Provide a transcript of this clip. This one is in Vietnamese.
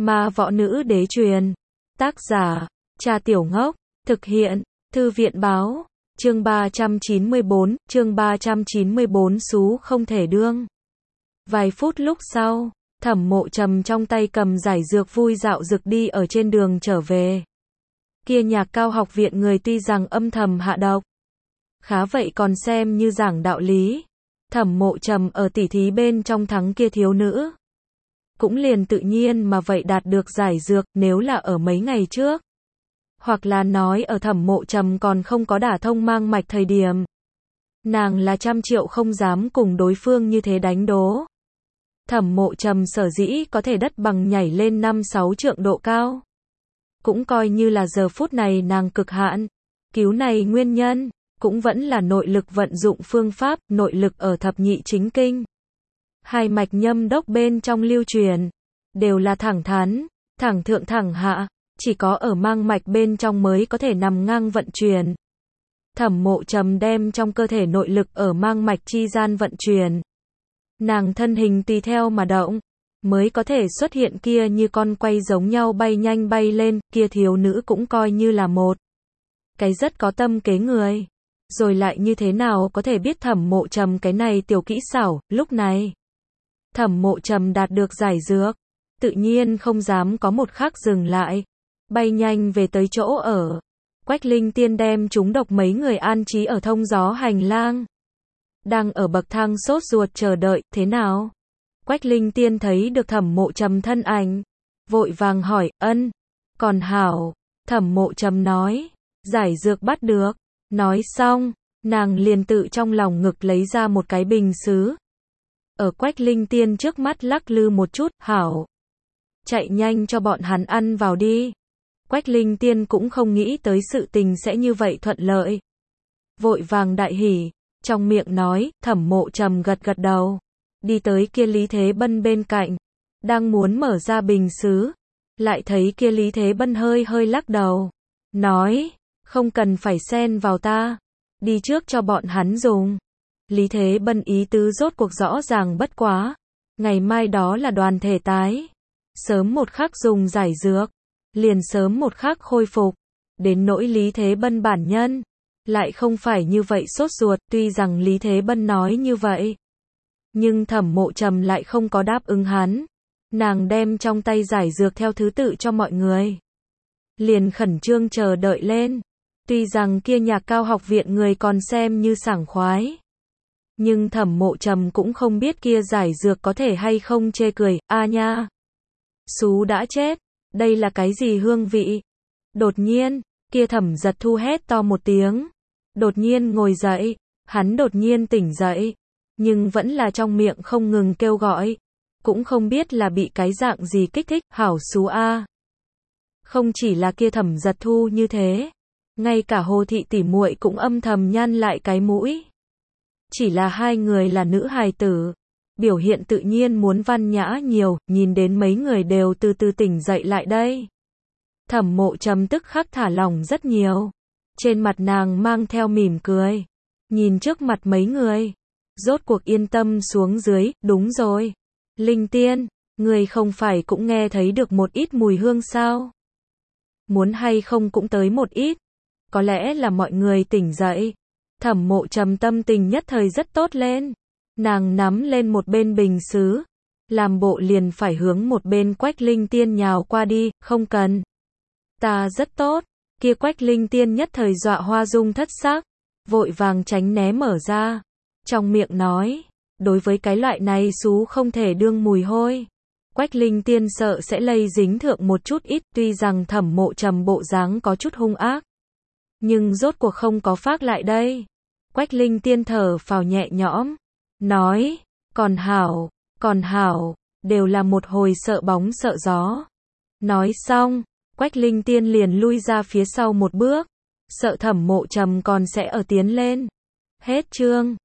Ma võ nữ đế truyền. Tác giả, Cha Tiểu Ngốc. Thực hiện, Thư viện báo. Chương 394, xú không thể đương. Vài phút lúc sau, Thẩm Mộ Trầm trong tay cầm giải dược vui dạo dực đi ở trên đường trở về. Kia Nhạc Cao học viện người tuy rằng âm thầm hạ độc, khá vậy còn xem như giảng đạo lý. Thẩm Mộ Trầm ở tỉ thí bên trong thắng kia thiếu nữ, cũng liền tự nhiên mà vậy đạt được giải dược. Nếu là ở mấy ngày trước, hoặc là nói ở Thẩm Mộ Trầm còn không có đả thông mang mạch thời điểm, nàng là 100 triệu không dám cùng đối phương như thế đánh đố. Thẩm Mộ Trầm sở dĩ có thể đất bằng nhảy lên 5-6 trượng độ cao, cũng coi như là giờ phút này nàng cực hạn cứu này nguyên nhân, cũng vẫn là nội lực vận dụng phương pháp. Nội lực ở thập nhị chính kinh, hai mạch nhâm đốc bên trong lưu truyền, đều là thẳng thắn, thẳng thượng thẳng hạ, chỉ có ở mang mạch bên trong mới có thể nằm ngang vận chuyển. Thẩm Mộ Trầm đem trong cơ thể nội lực ở mang mạch chi gian vận chuyển, nàng thân hình tùy theo mà động, mới có thể xuất hiện kia như con quay giống nhau bay nhanh bay lên. Kia thiếu nữ cũng coi như là một cái rất có tâm kế người, rồi lại như thế nào có thể biết Thẩm Mộ Trầm cái này tiểu kỹ xảo. Lúc này, Thẩm Mộ Trầm đạt được giải dược, tự nhiên không dám có một khắc dừng lại, bay nhanh về tới chỗ ở. Quách Linh Tiên đem chúng độc mấy người an trí ở thông gió hành lang, đang ở bậc thang sốt ruột chờ đợi. Thế nào? Quách Linh Tiên thấy được Thẩm Mộ Trầm thân ảnh, vội vàng hỏi. Ân, còn hảo. Thẩm Mộ Trầm nói, giải dược bắt được. Nói xong, nàng liền tự trong lòng ngực lấy ra một cái bình sứ, ở Quách Linh Tiên trước mắt lắc lư một chút. Hảo, chạy nhanh cho bọn hắn ăn vào đi. Quách Linh Tiên cũng không nghĩ tới sự tình sẽ như vậy thuận lợi, vội vàng đại hỉ, trong miệng nói. Thẩm Mộ Trầm gật gật đầu, đi tới kia Lý Thế Bân bên cạnh, đang muốn mở ra bình sứ, lại thấy kia Lý Thế Bân hơi hơi lắc đầu, nói, không cần phải xen vào ta, đi trước cho bọn hắn dùng. Lý Thế Bân ý tứ rốt cuộc rõ ràng bất quá, ngày mai đó là đoàn thể tái, sớm một khắc dùng giải dược, liền sớm một khắc khôi phục. Đến nỗi Lý Thế Bân bản nhân, lại không phải như vậy sốt ruột. Tuy rằng Lý Thế Bân nói như vậy, nhưng Thẩm Mộ Trầm lại không có đáp ứng hắn. Nàng đem trong tay giải dược theo thứ tự cho mọi người, liền khẩn trương chờ đợi lên. Tuy rằng kia Nhạc Cao học viện người còn xem như sảng khoái, nhưng Thẩm Mộ Trầm cũng không biết kia giải dược có thể hay không chê cười. A nha, xú đã chết, đây là cái gì hương vị? Đột nhiên, kia Thẩm Giật Thu hét to một tiếng, đột nhiên ngồi dậy. Hắn đột nhiên tỉnh dậy, nhưng vẫn là trong miệng không ngừng kêu gọi, cũng không biết là bị cái dạng gì kích thích. Hảo xú a. Không chỉ là kia Thẩm Giật Thu như thế, ngay cả Hồ Thị tỷ muội cũng âm thầm nhăn lại cái mũi. Chỉ là hai người là nữ hài tử, biểu hiện tự nhiên muốn văn nhã nhiều. Nhìn đến mấy người đều từ từ tỉnh dậy lại đây, Thẩm Mộ Trầm tức khắc thả lỏng rất nhiều, trên mặt nàng mang theo mỉm cười, nhìn trước mặt mấy người, rốt cuộc yên tâm xuống dưới. Đúng rồi, Linh Tiên, người không phải cũng nghe thấy được một ít mùi hương sao? Muốn hay không cũng tới một ít? Có lẽ là mọi người tỉnh dậy. Thẩm Mộ Trầm tâm tình nhất thời rất tốt lên, nàng nắm lên một bên bình sứ, làm bộ liền phải hướng một bên Quách Linh Tiên nhào qua đi. Không cần, ta rất tốt. Kia Quách Linh Tiên nhất thời dọa hoa dung thất sắc, vội vàng tránh né mở ra, trong miệng nói, đối với cái loại này xú không thể đương mùi hôi, Quách Linh Tiên sợ sẽ lây dính thượng một chút ít. Tuy rằng Thẩm Mộ Trầm bộ dáng có chút hung ác, nhưng rốt cuộc không có phác lại đây. Quách Linh Tiên thở phào nhẹ nhõm, nói, còn hảo, còn hảo, đều là một hồi sợ bóng sợ gió. Nói xong, Quách Linh Tiên liền lui ra phía sau một bước, sợ Thẩm Mộ Trầm còn sẽ ở tiến lên. Hết chương.